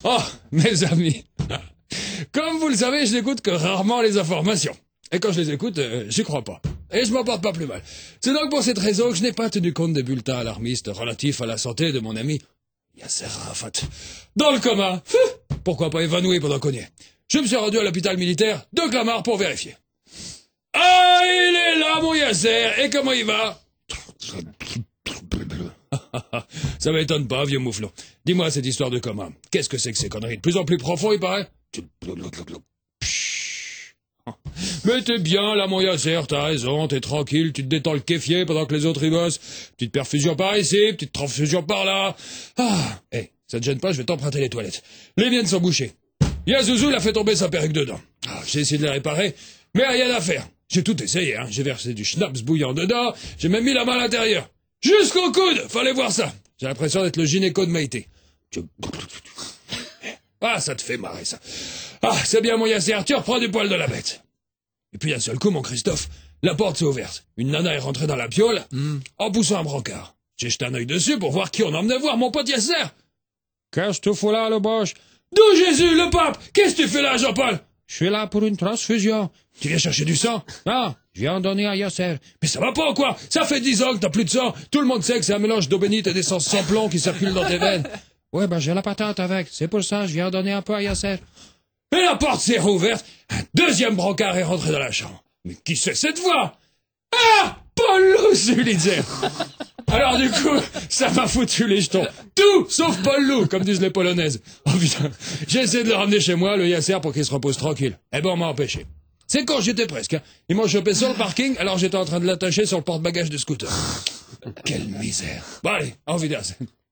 Oh, mes amis, comme vous le savez, je n'écoute que rarement les informations. Et quand je les écoute, j'y crois pas. Et je m'en porte pas plus mal. C'est donc pour cette raison que je n'ai pas tenu compte des bulletins alarmistes relatifs à la santé de mon ami Yasser Arafat. Dans le coma. Pourquoi pas évanoui pendant qu'on y est. Je me suis rendu à l'hôpital militaire de Clamart pour vérifier. Ah, il est là, mon Yasser. Et comment il va? Ça m'étonne pas, vieux mouflon. Dis-moi cette histoire de coma. Qu'est-ce que c'est que ces conneries? De plus en plus profond, il paraît. Mais t'es bien, là, mon Yasser, t'as raison, t'es tranquille, tu te détends le kéfier pendant que les autres y bossent. Petite perfusion par ici, petite transfusion par là. Ah, ça te gêne pas, je vais t'emprunter les toilettes. Les miennes sont bouchées. Yazouzou l'a fait tomber sa perruque dedans. Ah, j'ai essayé de les réparer, mais rien à faire. J'ai tout essayé, hein. J'ai versé du schnapps bouillant dedans, j'ai même mis la main à l'intérieur. Jusqu'au coude, fallait voir ça. J'ai l'impression d'être le gynéco de Maïté. Ah, ça te fait marrer, ça. Ah, c'est bien, mon Yasser, tu reprends du poil de la bête. Et puis d'un seul coup, mon Christophe, la porte s'est ouverte. Une nana est rentrée dans la piole, en poussant un brancard. J'ai jeté un œil dessus pour voir qui on emmenait voir, mon pote Yasser. Qu'est-ce que tu fous là, le boche? D'où Jésus, le pape? Qu'est-ce que tu fais là, Jean-Paul? Je suis là pour une transfusion. Tu viens chercher du sang? Non, je viens en donner à Yasser. Mais ça va pas, quoi? Ça fait 10 ans que t'as plus de sang. Tout le monde sait que c'est un mélange d'eau bénite et d'essence sans plomb qui circule dans tes veines. Ouais, j'ai la patente avec. C'est pour ça, je viens en donner un peu à Yasser. Et la porte s'est rouverte. Un deuxième brancard est rentré dans la chambre. Mais qui c'est cette voix? Ah! Paul Loup, Sulitzer. Alors du coup, ça m'a foutu les jetons. Tout sauf Paul Loup, comme disent les Polonaises. Oh putain, j'ai essayé de le ramener chez moi, le Yasser, pour qu'il se repose tranquille. Eh ben, on m'a empêché. C'est quand j'étais presque, hein. Ils m'ont chopé sur le parking, alors j'étais en train de l'attacher sur le porte-bagages du scooter. Quelle misère. Bon allez, auf Wiedersehen.